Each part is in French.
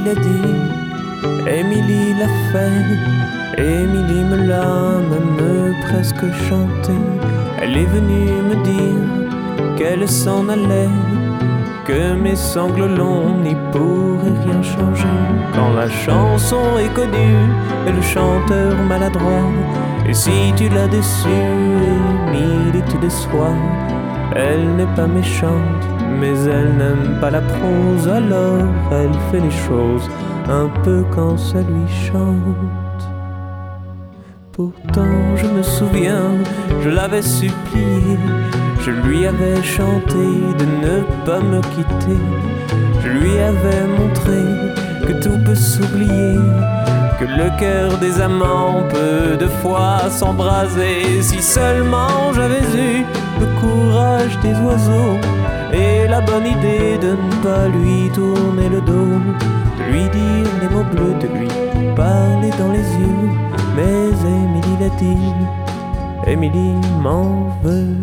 l'a dit, Émilie l'a fait, Émilie me l'a même presque chanté. Elle est venue me dire qu'elle s'en allait, que mes sangles longs n'y pourraient rien changer. Quand la chanson est connue et le chanteur maladroit, et si tu l'as déçue, Émilie te déçoit. Elle n'est pas méchante, mais elle n'aime pas la prose, alors elle fait les choses un peu quand ça lui chante. Pourtant je me souviens, je l'avais supplié, je lui avais chanté de ne pas me quitter. Je lui avais montré que tout peut s'oublier, que le cœur des amants peut de fois s'embraser. Si seulement j'avais eu le courage des oiseaux et la bonne idée de ne pas lui tourner le dos, de lui dire les mots bleus, de lui parler dans les yeux. Mais Émilie l'a dit, Émilie m'en veut.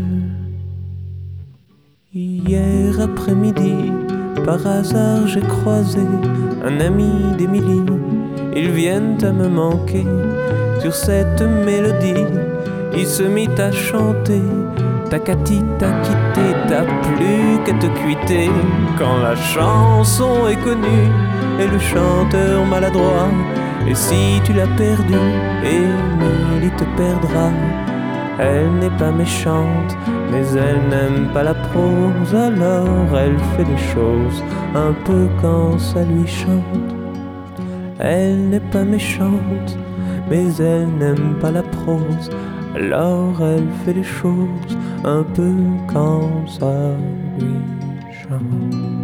Hier après-midi, par hasard j'ai croisé un ami d'Émilie. Ils viennent à me manquer. Sur cette mélodie, il se mit à chanter. Ta Cathy t'a quitté, t'as plus qu'à te quitter. Quand la chanson est connue et le chanteur maladroit, et si tu l'as perdu, Émilie te perdra. Elle n'est pas méchante, mais elle n'aime pas la prose, alors elle fait des choses un peu quand ça lui chante. Elle n'est pas méchante, mais elle n'aime pas la prose, alors elle fait des choses un peu quand ça lui chante.